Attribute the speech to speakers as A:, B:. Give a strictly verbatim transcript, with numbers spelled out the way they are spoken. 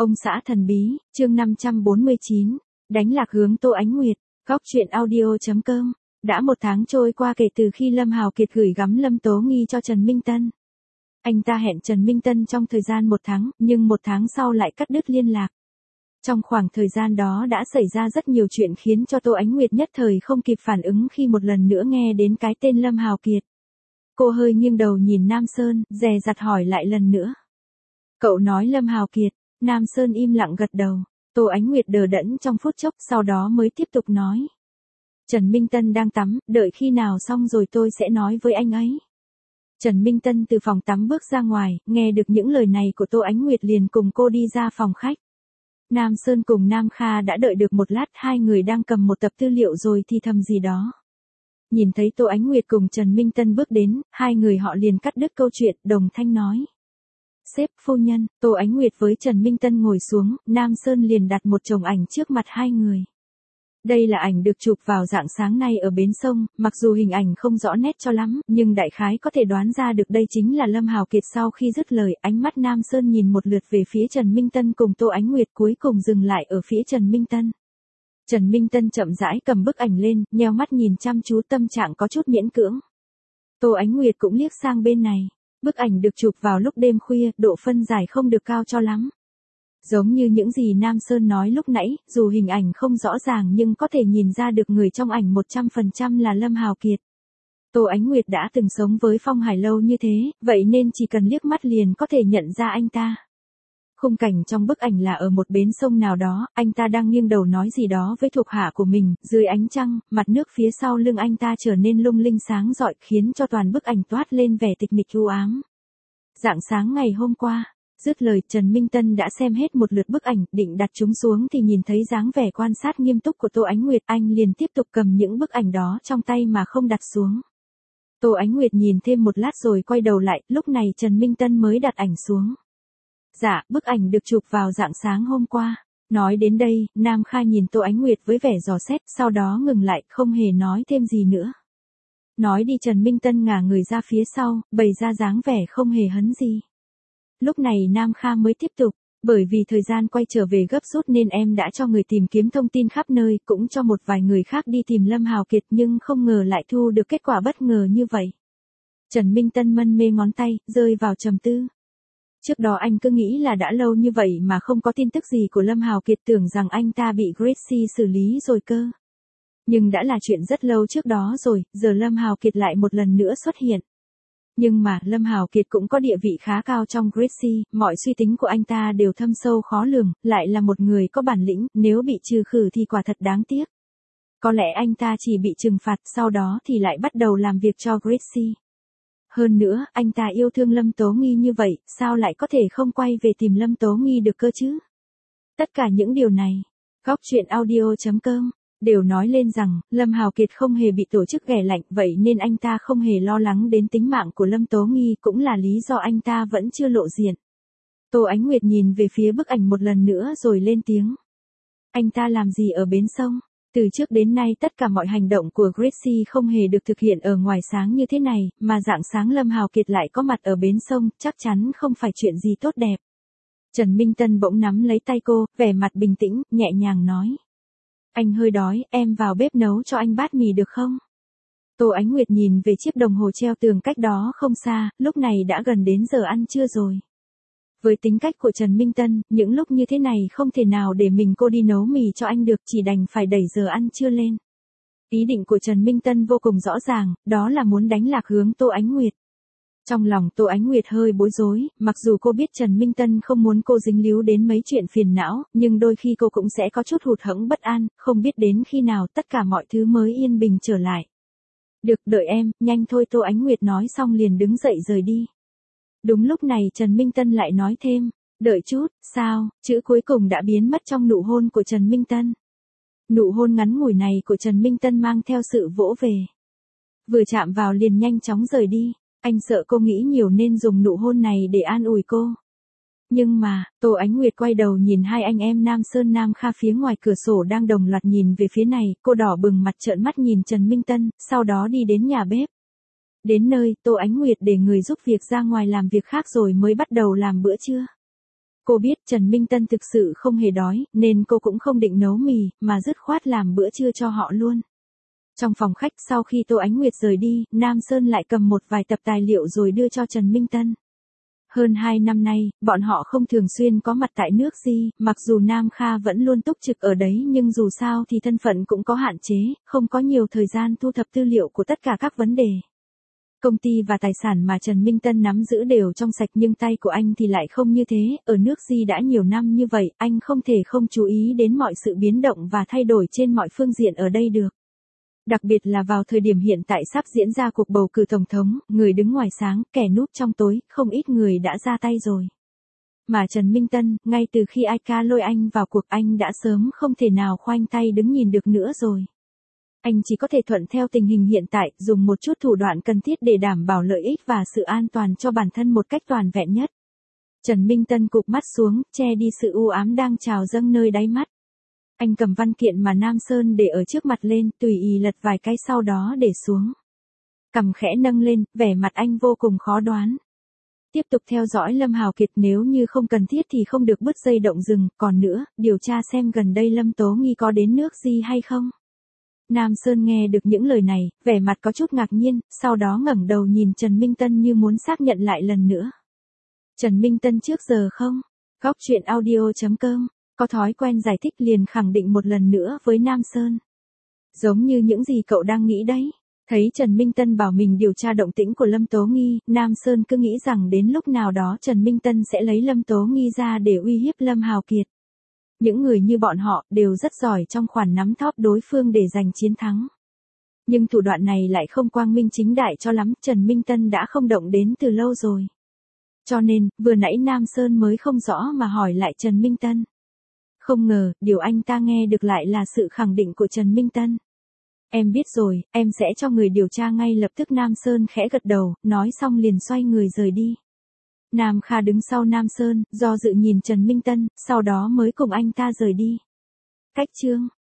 A: Ông xã thần bí, chương năm trăm bốn mươi chín, đánh lạc hướng Tô Ánh Nguyệt, góc truyện audio chấm com. Đã một tháng trôi qua kể từ khi Lâm Hào Kiệt gửi gắm Lâm Tố Nghi cho Trần Minh Tân. Anh ta hẹn Trần Minh Tân trong thời gian một tháng, nhưng một tháng sau lại cắt đứt liên lạc. Trong khoảng thời gian đó đã xảy ra rất nhiều chuyện khiến cho Tô Ánh Nguyệt nhất thời không kịp phản ứng khi một lần nữa nghe đến cái tên Lâm Hào Kiệt. Cô hơi nghiêng đầu nhìn Nam Sơn, dè dặt hỏi lại lần nữa. Cậu nói Lâm Hào Kiệt. Nam Sơn im lặng gật đầu. Tô Ánh Nguyệt đờ đẫn trong phút chốc, sau đó mới tiếp tục nói. Trần Minh Tân đang tắm, đợi khi nào xong rồi tôi sẽ nói với anh ấy. Trần Minh Tân từ phòng tắm bước ra ngoài, nghe được những lời này của Tô Ánh Nguyệt liền cùng cô đi ra phòng khách. Nam Sơn cùng Nam Kha đã đợi được một lát, hai người đang cầm một tập tư liệu rồi thì thầm gì đó. Nhìn thấy Tô Ánh Nguyệt cùng Trần Minh Tân bước đến, hai người họ liền cắt đứt câu chuyện, đồng thanh nói. Sếp, phu nhân. Tô Ánh Nguyệt với Trần Minh Tân ngồi xuống, Nam Sơn liền đặt một chồng ảnh trước mặt hai người. Đây là ảnh được chụp vào rạng sáng nay ở bến sông, mặc dù hình ảnh không rõ nét cho lắm, nhưng đại khái có thể đoán ra được đây chính là Lâm Hào Kiệt. Sau khi dứt lời, ánh mắt Nam Sơn nhìn một lượt về phía Trần Minh Tân cùng Tô Ánh Nguyệt, cuối cùng dừng lại ở phía Trần Minh Tân. Trần Minh Tân chậm rãi cầm bức ảnh lên, nheo mắt nhìn chăm chú, tâm trạng có chút miễn cưỡng. Tô Ánh Nguyệt cũng liếc sang bên này. Bức ảnh được chụp vào lúc đêm khuya, độ phân giải không được cao cho lắm. Giống như những gì Nam Sơn nói lúc nãy, dù hình ảnh không rõ ràng nhưng có thể nhìn ra được người trong ảnh một trăm phần trăm là Lâm Hào Kiệt. Tô Ánh Nguyệt đã từng sống với Phong Hải lâu như thế, vậy nên chỉ cần liếc mắt liền có thể nhận ra anh ta. Khung cảnh trong bức ảnh là ở một bến sông nào đó, anh ta đang nghiêng đầu nói gì đó với thuộc hạ của mình, dưới ánh trăng, mặt nước phía sau lưng anh ta trở nên lung linh sáng rọi, khiến cho toàn bức ảnh toát lên vẻ tịch mịch u ám. Rạng sáng ngày hôm qua, dứt lời, Trần Minh Tân đã xem hết một lượt bức ảnh, định đặt chúng xuống thì nhìn thấy dáng vẻ quan sát nghiêm túc của Tô Ánh Nguyệt, anh liền tiếp tục cầm những bức ảnh đó trong tay mà không đặt xuống. Tô Ánh Nguyệt nhìn thêm một lát rồi quay đầu lại, lúc này Trần Minh Tân mới đặt ảnh xuống. Dạ, bức ảnh được chụp vào rạng sáng hôm qua. Nói đến đây, Nam Kha nhìn Tô Ánh Nguyệt với vẻ dò xét, sau đó ngừng lại, không hề nói thêm gì nữa. Nói đi, Trần Minh Tân ngả người ra phía sau, bày ra dáng vẻ không hề hấn gì. Lúc này Nam Kha mới tiếp tục, bởi vì thời gian quay trở về gấp rút nên em đã cho người tìm kiếm thông tin khắp nơi, cũng cho một vài người khác đi tìm Lâm Hào Kiệt, nhưng không ngờ lại thu được kết quả bất ngờ như vậy. Trần Minh Tân mân mê ngón tay, rơi vào trầm tư. Trước đó anh cứ nghĩ là đã lâu như vậy mà không có tin tức gì của Lâm Hào Kiệt, tưởng rằng anh ta bị Gracie xử lý rồi cơ. Nhưng đã là chuyện rất lâu trước đó rồi, giờ Lâm Hào Kiệt lại một lần nữa xuất hiện. Nhưng mà, Lâm Hào Kiệt cũng có địa vị khá cao trong Gracie, mọi suy tính của anh ta đều thâm sâu khó lường, lại là một người có bản lĩnh, nếu bị trừ khử thì quả thật đáng tiếc. Có lẽ anh ta chỉ bị trừng phạt, sau đó thì lại bắt đầu làm việc cho Gracie. Hơn nữa, anh ta yêu thương Lâm Tố Nghi như vậy, sao lại có thể không quay về tìm Lâm Tố Nghi được cơ chứ? Tất cả những điều này, góc truyện audio chấm com, đều nói lên rằng, Lâm Hào Kiệt không hề bị tổ chức ghẻ lạnh, vậy nên anh ta không hề lo lắng đến tính mạng của Lâm Tố Nghi, cũng là lý do anh ta vẫn chưa lộ diện. Tô Ánh Nguyệt nhìn về phía bức ảnh một lần nữa rồi lên tiếng. Anh ta làm gì ở bến sông? Từ trước đến nay tất cả mọi hành động của Gracie không hề được thực hiện ở ngoài sáng như thế này, mà rạng sáng Lâm Hào Kiệt lại có mặt ở bến sông, chắc chắn không phải chuyện gì tốt đẹp. Trần Minh Tân bỗng nắm lấy tay cô, vẻ mặt bình tĩnh, nhẹ nhàng nói. Anh hơi đói, em vào bếp nấu cho anh bát mì được không? Tô Ánh Nguyệt nhìn về chiếc đồng hồ treo tường cách đó không xa, lúc này đã gần đến giờ ăn trưa rồi. Với tính cách của Trần Minh Tân, những lúc như thế này không thể nào để mình cô đi nấu mì cho anh được, chỉ đành phải đẩy giờ ăn trưa lên. Ý định của Trần Minh Tân vô cùng rõ ràng, đó là muốn đánh lạc hướng Tô Ánh Nguyệt. Trong lòng Tô Ánh Nguyệt hơi bối rối, mặc dù cô biết Trần Minh Tân không muốn cô dính líu đến mấy chuyện phiền não, nhưng đôi khi cô cũng sẽ có chút hụt hẫng bất an, không biết đến khi nào tất cả mọi thứ mới yên bình trở lại. Được, đợi em, nhanh thôi, Tô Ánh Nguyệt nói xong liền đứng dậy rời đi. Đúng lúc này Trần Minh Tân lại nói thêm, đợi chút, sao, chữ cuối cùng đã biến mất trong nụ hôn của Trần Minh Tân. Nụ hôn ngắn ngủi này của Trần Minh Tân mang theo sự vỗ về. Vừa chạm vào liền nhanh chóng rời đi, anh sợ cô nghĩ nhiều nên dùng nụ hôn này để an ủi cô. Nhưng mà, Tô Ánh Nguyệt quay đầu nhìn hai anh em Nam Sơn Nam Kha phía ngoài cửa sổ đang đồng loạt nhìn về phía này, cô đỏ bừng mặt trợn mắt nhìn Trần Minh Tân, sau đó đi đến nhà bếp. Đến nơi, Tô Ánh Nguyệt để người giúp việc ra ngoài làm việc khác rồi mới bắt đầu làm bữa trưa. Cô biết Trần Minh Tân thực sự không hề đói, nên cô cũng không định nấu mì, mà dứt khoát làm bữa trưa cho họ luôn. Trong phòng khách sau khi Tô Ánh Nguyệt rời đi, Nam Sơn lại cầm một vài tập tài liệu rồi đưa cho Trần Minh Tân. Hơn hai năm nay, bọn họ không thường xuyên có mặt tại nước Di, mặc dù Nam Kha vẫn luôn túc trực ở đấy nhưng dù sao thì thân phận cũng có hạn chế, không có nhiều thời gian thu thập tư liệu của tất cả các vấn đề. Công ty và tài sản mà Trần Minh Tân nắm giữ đều trong sạch nhưng tay của anh thì lại không như thế, ở nước Di đã nhiều năm như vậy, anh không thể không chú ý đến mọi sự biến động và thay đổi trên mọi phương diện ở đây được. Đặc biệt là vào thời điểm hiện tại sắp diễn ra cuộc bầu cử tổng thống, người đứng ngoài sáng, kẻ núp trong tối, không ít người đã ra tay rồi. Mà Trần Minh Tân, ngay từ khi ai ca lôi anh vào cuộc anh đã sớm không thể nào khoanh tay đứng nhìn được nữa rồi. Anh chỉ có thể thuận theo tình hình hiện tại, dùng một chút thủ đoạn cần thiết để đảm bảo lợi ích và sự an toàn cho bản thân một cách toàn vẹn nhất. Trần Minh Tân cụp mắt xuống, che đi sự u ám đang trào dâng nơi đáy mắt. Anh cầm văn kiện mà Nam Sơn để ở trước mặt lên, tùy ý lật vài cái sau đó để xuống. Cằm khẽ nâng lên, vẻ mặt anh vô cùng khó đoán. Tiếp tục theo dõi Lâm Hào Kiệt, nếu như không cần thiết thì không được bứt dây động rừng, còn nữa, điều tra xem gần đây Lâm Tố Nghi có đến nước Di hay không. Nam Sơn nghe được những lời này, vẻ mặt có chút ngạc nhiên, sau đó ngẩng đầu nhìn Trần Minh Tân như muốn xác nhận lại lần nữa. Trần Minh Tân trước giờ không? Góc truyện audio chấm com có thói quen giải thích liền khẳng định một lần nữa với Nam Sơn. Giống như những gì cậu đang nghĩ đấy. Thấy Trần Minh Tân bảo mình điều tra động tĩnh của Lâm Tố Nghi, Nam Sơn cứ nghĩ rằng đến lúc nào đó Trần Minh Tân sẽ lấy Lâm Tố Nghi ra để uy hiếp Lâm Hào Kiệt. Những người như bọn họ đều rất giỏi trong khoản nắm thóp đối phương để giành chiến thắng. Nhưng thủ đoạn này lại không quang minh chính đại cho lắm, Trần Minh Tân đã không động đến từ lâu rồi. Cho nên, vừa nãy Nam Sơn mới không rõ mà hỏi lại Trần Minh Tân. Không ngờ, điều anh ta nghe được lại là sự khẳng định của Trần Minh Tân. Em biết rồi, em sẽ cho người điều tra ngay lập tức. Nam Sơn khẽ gật đầu, nói xong liền xoay người rời đi. Nam Kha đứng sau Nam Sơn, do dự nhìn Trần Minh Tân, sau đó mới cùng anh ta rời đi. Cách chương